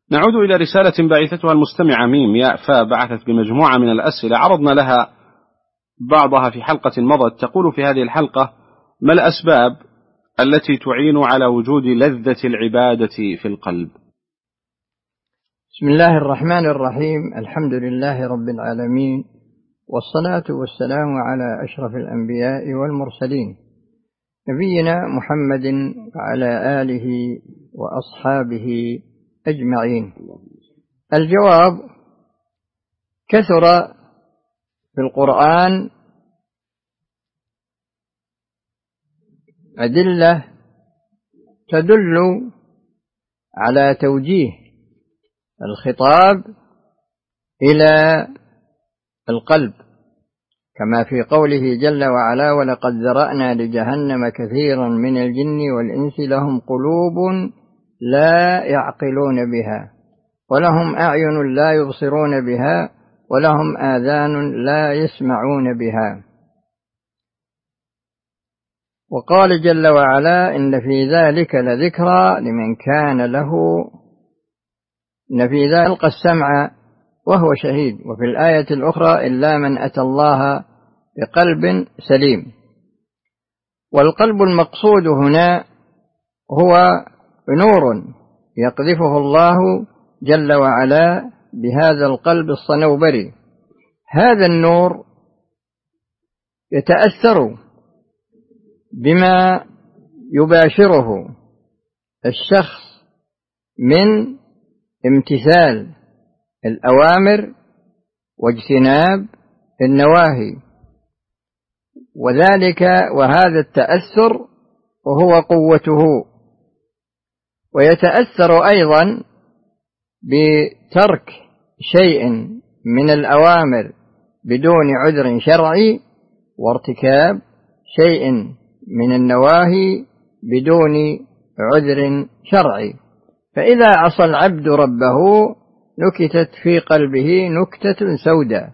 نعود إلى رسالة بعثتها المستمعة ميم ياء فاء، بعثت بمجموعة من الأسئلة عرضنا لها بعضها في حلقة مضت. تقول في هذه الحلقة: ما الأسباب التي تعين على وجود لذة العبادة في القلب؟ بسم الله الرحمن الرحيم. الحمد لله رب العالمين، والصلاة والسلام على أشرف الأنبياء والمرسلين، نبينا محمد وعلى آله وأصحابه أجمعين. الجواب: كثر في القرآن أدلة تدل على توجيه الخطاب إلى القلب، كما في قوله جل وعلا: ولقد ذرأنا لجهنم كثيرا من الجن والإنس لهم قلوب لا يعقلون بها ولهم أعين لا يبصرون بها ولهم آذان لا يسمعون بها. وقال جل وعلا: إن في ذلك لذكرى لمن كان له، إن في ذلك ألقى السمع وهو شهيد. وفي الآية الأخرى: إلا من أتى الله بقلب سليم. والقلب المقصود هنا هو نور يقذفه الله جل وعلا بهذا القلب الصنوبري. هذا النور يتأثر بما يباشره الشخص من امتثال الأوامر واجتناب النواهي، وهذا التأثر وهو قوته. ويتأثر أيضا بترك شيء من الأوامر بدون عذر شرعي، وارتكاب شيء من النواهي بدون عذر شرعي. فإذا عصى العبد ربه نكتت في قلبه نكتة سوداء،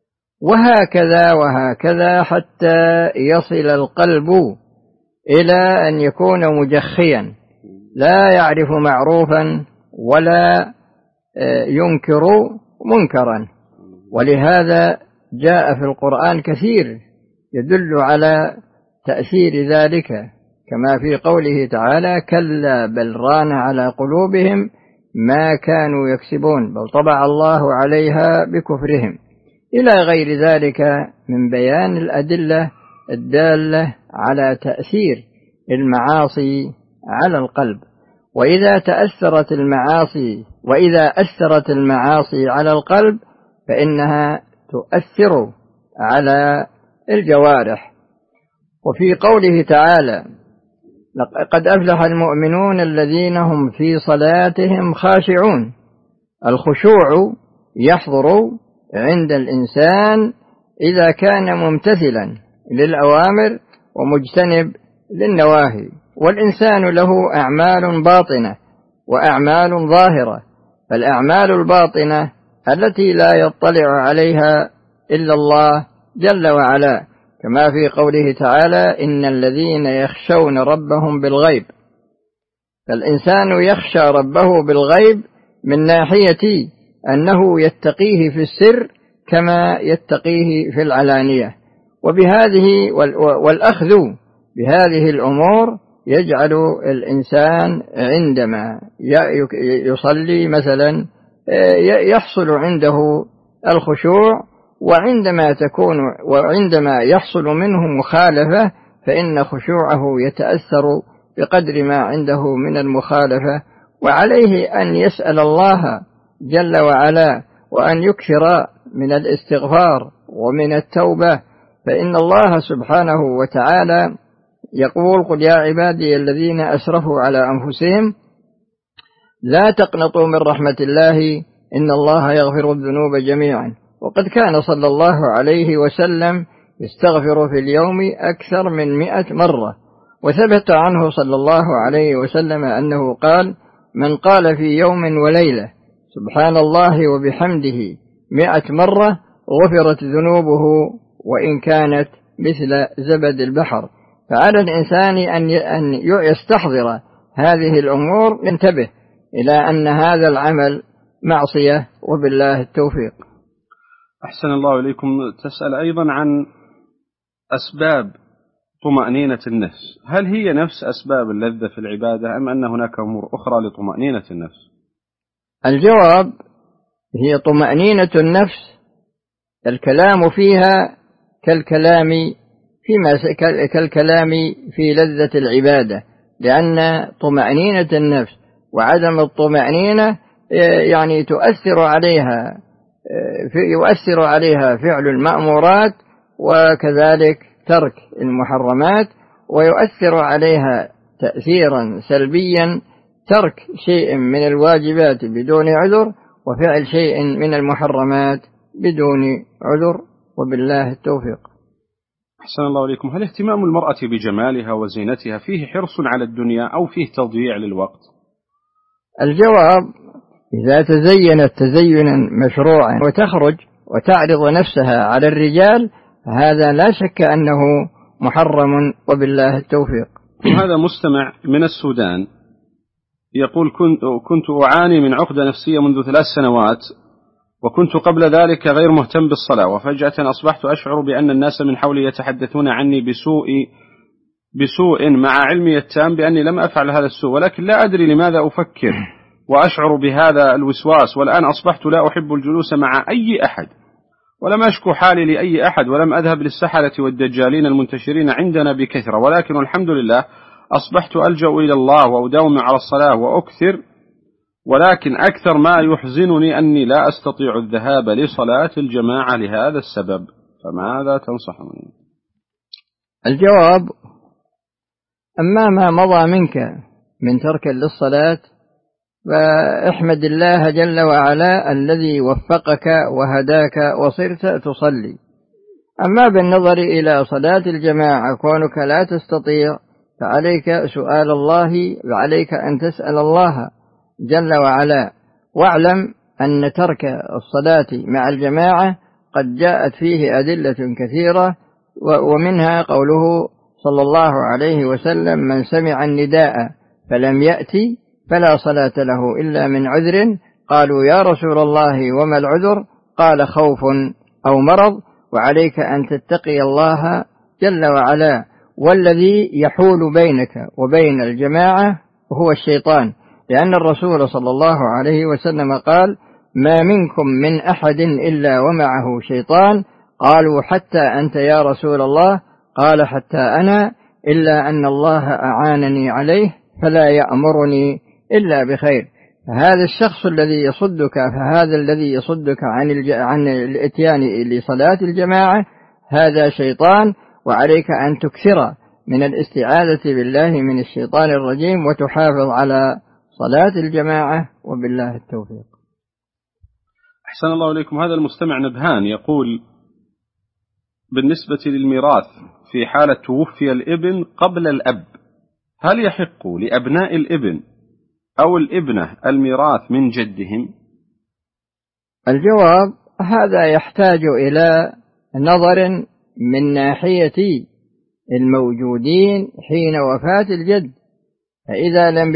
وهكذا حتى يصل القلب إلى أن يكون مجخيا لا يعرف معروفا ولا ينكر منكرا. ولهذا جاء في القرآن كثير يدل على تأثير ذلك، كما في قوله تعالى: كلا بل ران على قلوبهم ما كانوا يكسبون بل طبع الله عليها بكفرهم، إلى غير ذلك من بيان الأدلة الدالة على تأثير المعاصي على القلب. وإذا أثرت المعاصي على القلب فإنها تؤثر على الجوارح. وفي قوله تعالى: لقد أفلح المؤمنون الذين هم في صلاتهم خاشعون. الخشوع يحضر عند الإنسان إذا كان ممتثلا للأوامر ومجتنب للنواهي. والإنسان له أعمال باطنة وأعمال ظاهرة، فالأعمال الباطنة التي لا يطلع عليها إلا الله جل وعلا، كما في قوله تعالى: إن الذين يخشون ربهم بالغيب. فالإنسان يخشى ربه بالغيب من ناحية أنه يتقيه في السر كما يتقيه في العلانية. والأخذ بهذه الأمور يجعل الإنسان عندما يصلي مثلا يحصل عنده الخشوع، وعندما يحصل منه مخالفة فإن خشوعه يتأثر بقدر ما عنده من المخالفة. وعليه أن يسأل الله جل وعلا وأن يكثر من الاستغفار ومن التوبة، فإن الله سبحانه وتعالى يقول: قل يا عبادي الذين أسرفوا على أنفسهم لا تقنطوا من رحمة الله إن الله يغفر الذنوب جميعا. وقد كان صلى الله عليه وسلم يستغفر في اليوم أكثر من 100 مرة. وثبت عنه صلى الله عليه وسلم أنه قال: من قال في يوم وليلة سبحان الله وبحمده 100 مرة غفرت ذنوبه وإن كانت مثل زبد البحر. فعلى الإنسان أن يستحضر هذه الأمور، ينتبه إلى أن هذا العمل معصية، وبالله التوفيق. أحسن الله إليكم. تسأل أيضا عن أسباب طمأنينة النفس، هل هي نفس أسباب اللذة في العبادة أم أن هناك أمور أخرى لطمأنينة النفس؟ الجواب: هي طمأنينة النفس الكلام فيها كالكلام في لذة العبادة، لأن طمأنينة النفس وعدم الطمأنينة يعني يؤثر عليها فعل المأمورات، وكذلك ترك المحرمات، ويؤثر عليها تأثيرا سلبيا ترك شيء من الواجبات بدون عذر، وفعل شيء من المحرمات بدون عذر، وبالله التوفيق. أحسن الله إليكم. هل اهتمام المرأة بجمالها وزينتها فيه حرص على الدنيا أو فيه تضييع للوقت؟ الجواب: إذا تزينت تزينا مشروعا وتخرج وتعرض نفسها على الرجال هذا لا شك أنه محرم، وبالله التوفيق. هذا مستمع من السودان يقول: كنت أعاني من عقدة نفسية منذ 3 سنوات، وكنت قبل ذلك غير مهتم بالصلاة، وفجأة أصبحت أشعر بأن الناس من حولي يتحدثون عني بسوء مع علمي التام بأني لم أفعل هذا السوء، ولكن لا أدري لماذا أفكر وأشعر بهذا الوسواس، والآن أصبحت لا أحب الجلوس مع أي أحد، ولم أشكو حالي لأي أحد، ولم أذهب للسحرة والدجالين المنتشرين عندنا بكثرة، ولكن الحمد لله أصبحت ألجأ إلى الله وأداوم على الصلاة وأكثر، ولكن أكثر ما يحزنني أني لا أستطيع الذهاب لصلاة الجماعة لهذا السبب، فماذا تنصحني؟ الجواب: أما ما مضى منك من ترك للصلاة فاحمد الله جل وعلا الذي وفقك وهداك وصرت تصلي. أما بالنظر إلى صلاة الجماعة كونك لا تستطيع فعليك سؤال الله، وعليك أن تسأل الله جل وعلا، واعلم أن ترك الصلاة مع الجماعة قد جاءت فيه أدلة كثيرة، ومنها قوله صلى الله عليه وسلم: من سمع النداء فلم يأتي فلا صلاة له إلا من عذر. قالوا: يا رسول الله وما العذر؟ قال: خوف أو مرض. وعليك أن تتقي الله جل وعلا، والذي يحول بينك وبين الجماعة هو الشيطان، لأن الرسول صلى الله عليه وسلم قال: ما منكم من أحد إلا ومعه شيطان. قالوا: حتى أنت يا رسول الله؟ قال: حتى أنا، إلا أن الله أعانني عليه فلا يأمرني إلا بخير. فهذا الشخص الذي يصدك، فهذا الذي يصدك عن الاتيان لصلاة الجماعة هذا شيطان، وعليك أن تكثر من الاستعاذة بالله من الشيطان الرجيم وتحافظ على صلاة الجماعة، وبالله التوفيق. أحسن الله إليكم. هذا المستمع نبهان يقول: بالنسبة للميراث في حالة توفي الابن قبل الأب، هل يحق لأبناء الابن أو الابنة الميراث من جدهم؟ الجواب: هذا يحتاج إلى نظر من ناحية الموجودين حين وفاة الجد، فإذا لم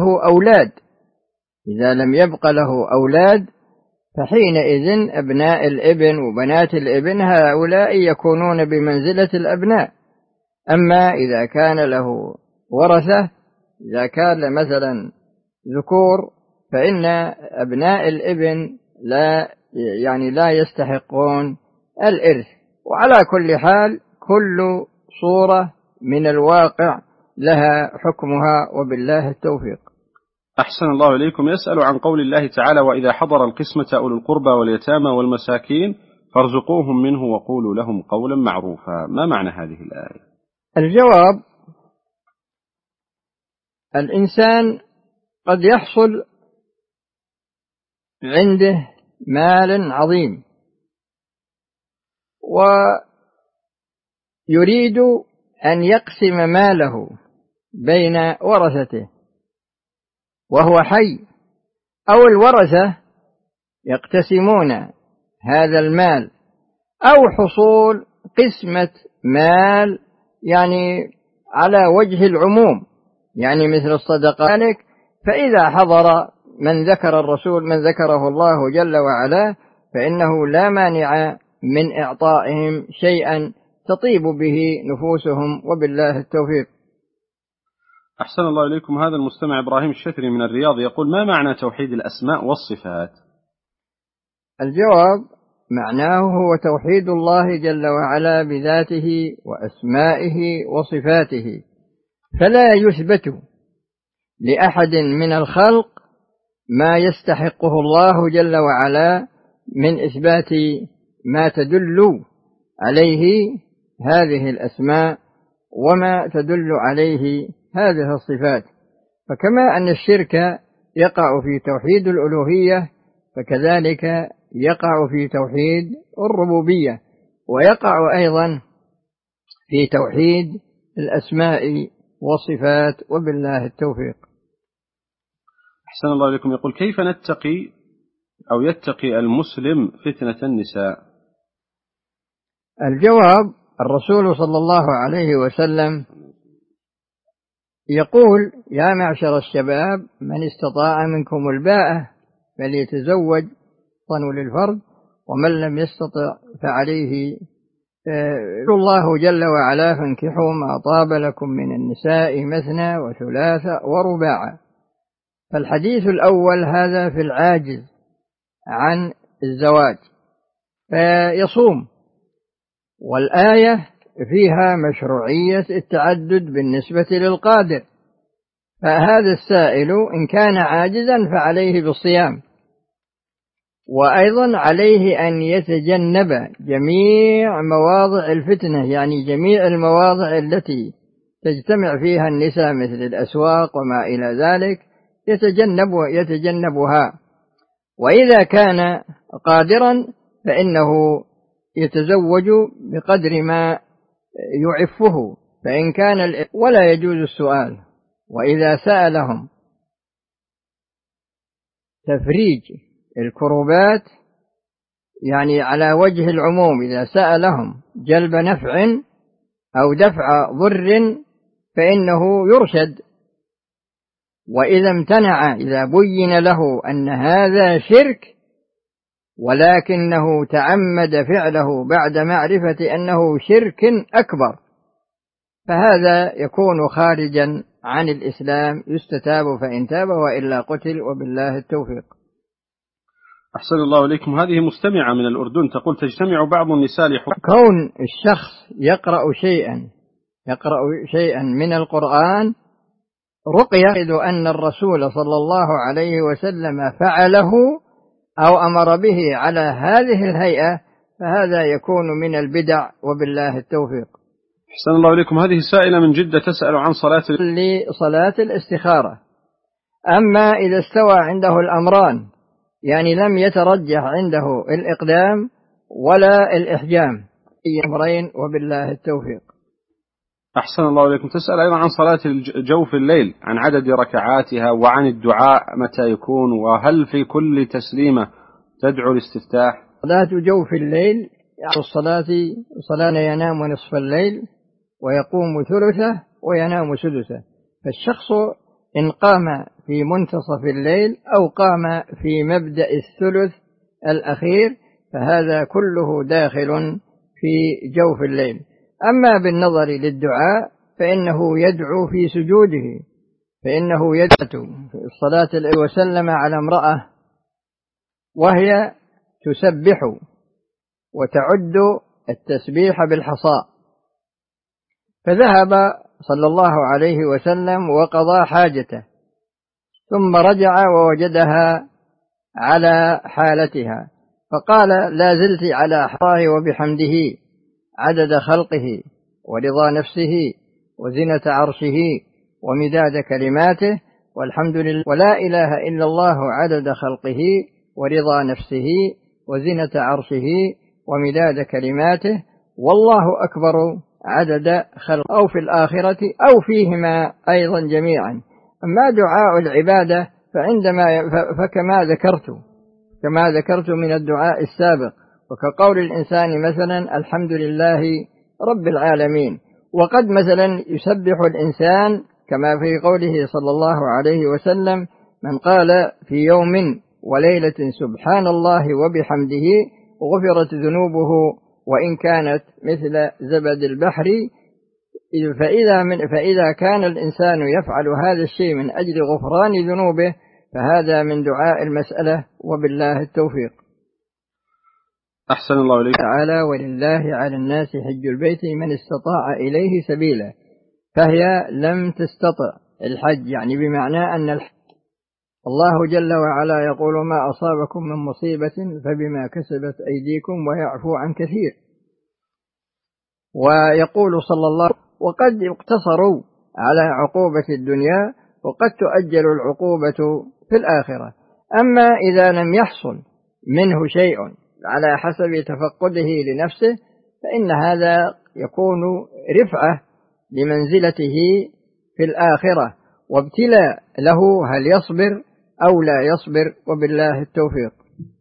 يبق له أولاد فحينئذ أبناء الابن وبنات الابن هؤلاء يكونون بمنزلة الأبناء. أما إذا كان له ورثة، إذا كان مثلا ذكور، فإن أبناء الابن لا يستحقون الإرث. وعلى كل حال كل صورة من الواقع لها حكمها، وبالله التوفيق. أحسن الله إليكم. يسأل عن قول الله تعالى: وإذا حضر القسمة أولو القربى واليتامى والمساكين فارزقوهم منه وقولوا لهم قولا معروفا. ما معنى هذه الآية؟ الجواب: الإنسان قد يحصل عنده مال عظيم ويريد أن يقسم ماله بين ورثته وهو حي، أو الورثة يقتسمون هذا المال، أو حصول قسمة مال على وجه العموم، مثل الصدقة. فإذا حضر من ذكره الله جل وعلا فإنه لا مانع من إعطائهم شيئا تطيب به نفوسهم، وبالله التوفيق. أحسن الله إليكم. هذا المستمع إبراهيم الشثري من الرياض يقول: ما معنى توحيد الأسماء والصفات؟ الجواب: معناه هو توحيد الله جل وعلا بذاته وأسمائه وصفاته، فلا يثبت لأحد من الخلق ما يستحقه الله جل وعلا من إثبات ما تدل عليه هذه الأسماء وما تدل عليه هذه الصفات. فكما أن الشرك يقع في توحيد الألوهية، فكذلك يقع في توحيد الربوبية، ويقع أيضا في توحيد الأسماء والصفات، وبالله التوفيق. أحسن الله إليكم. يقول: كيف نتقي أو يتقي المسلم فتنة النساء؟ الجواب: الرسول صلى الله عليه وسلم يقول: يا معشر الشباب من استطاع منكم الباءة فليتزوج طن للفرد، ومن لم يستطع فعليه الله جل وعلا: فانكحوا ما طاب لكم من النساء مثنى وثلاث ورباع. فالحديث الأول هذا في العاجز عن الزواج فيصوم، والآية فيها مشروعية التعدد بالنسبة للقادر، فهذا السائل إن كان عاجزا فعليه بالصيام، وأيضا عليه أن يتجنب جميع مواضع الفتنة، يعني جميع المواضع التي تجتمع فيها النساء مثل الأسواق وما إلى ذلك يتجنبها. وإذا كان قادرا فإنه يتزوج بقدر ما يعفه، فإن كان ولا يجوز السؤال. وإذا سألهم تفريج الكروبات، يعني على وجه العموم، إذا سألهم جلب نفع أو دفع ضر فإنه يرشد. وإذا امتنع، إذا بين له أن هذا شرك ولكنه تعمد فعله بعد معرفة أنه شرك أكبر، فهذا يكون خارجا عن الإسلام، يستتاب فإن تاب وإلا قتل، وبالله التوفيق. أحسن الله إليكم. هذه مستمعة من الأردن تقول: تجتمع بعض النساء كون الشخص يقرأ شيئا من القرآن رقية أن الرسول صلى الله عليه وسلم فعله أو أمر به على هذه الهيئة، فهذا يكون من البدع، وبالله التوفيق. أحسن الله إليكم. هذه سائلة من جدة تسأل عن صلاة الاستخارة. أما إذا استوى عنده الأمران، يعني لم يترجح عنده الإقدام ولا الإحجام، أي أمرين، وبالله التوفيق. أحسن الله إليكم. تسأل أيضا عن صلاة جوف الليل، عن عدد ركعاتها، وعن الدعاء متى يكون، وهل في كل تسليمة تدعو الاستفتاح؟ صلاة جوف الليل صلاة ينام نصف الليل ويقوم ثلثه وينام سدسه. فالشخص إن قام في منتصف الليل أو قام في مبدأ الثلث الأخير فهذا كله داخل في جوف الليل. أما بالنظر للدعاء فإنه يدعو في سجوده، فإنه يدعو في الصلاة وسلم على امرأة وهي تسبح وتعد التسبيح بالحصى، فذهب صلى الله عليه وسلم وقضى حاجته، ثم رجع ووجدها على حالتها، فقال: لا زلت على حصاه وبحمده عدد خلقه ورضا نفسه وزنة عرشه ومداد كلماته، والحمد لله ولا إله إلا الله عدد خلقه ورضا نفسه وزنة عرشه ومداد كلماته، والله أكبر عدد خلقه، أو في الآخرة أو فيهما أيضا جميعا. أما دعاء العبادة كما ذكرت من الدعاء السابق، وكقول الإنسان مثلا: الحمد لله رب العالمين. وقد مثلا يسبح الإنسان كما في قوله صلى الله عليه وسلم: من قال في يوم وليلة سبحان الله وبحمده غفرت ذنوبه وإن كانت مثل زبد البحر. فإذا كان الإنسان يفعل هذا الشيء من أجل غفران ذنوبه فهذا من دعاء المسألة، وبالله التوفيق. أحسن الله إليك. تعالى: ولله على الناس حج البيت من استطاع إليه سبيلا، فهي لم تستطع الحج، يعني بمعنى أن الله جل وعلا يقول: ما أصابكم من مصيبة فبما كسبت أيديكم ويعفو عن كثير. ويقول صلى الله عليه وسلم: وقد اقتصروا على عقوبة الدنيا وقد تؤجل العقوبة في الآخرة. أما إذا لم يحصل منه شيء على حسب تفقده لنفسه فإن هذا يكون رفعة لمنزلته في الآخرة وابتلاء له، هل يصبر أو لا يصبر، وبالله التوفيق.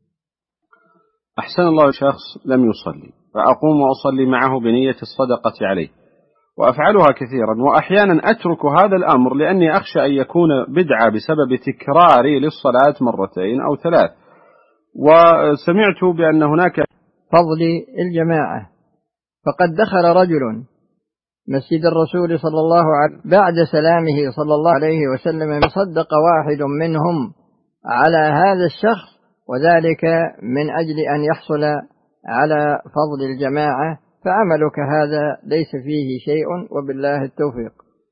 أحسن الله. شخص لم يصلي فأقوم وأصلي معه بنية الصدقة عليه، وأفعلها كثيرا، وأحيانا أترك هذا الأمر لأني أخشى أن يكون بدعة بسبب تكراري للصلاة مرتين أو ثلاث. وسمعت بأن هناك فضل الجماعة، فقد دخل رجل مسجد الرسول صلى الله عليه وسلم بعد سلامه صلى الله عليه وسلم، صدق واحد منهم على هذا الشخص، وذلك من أجل أن يحصل على فضل الجماعة، فعملك هذا ليس فيه شيء، وبالله التوفيق.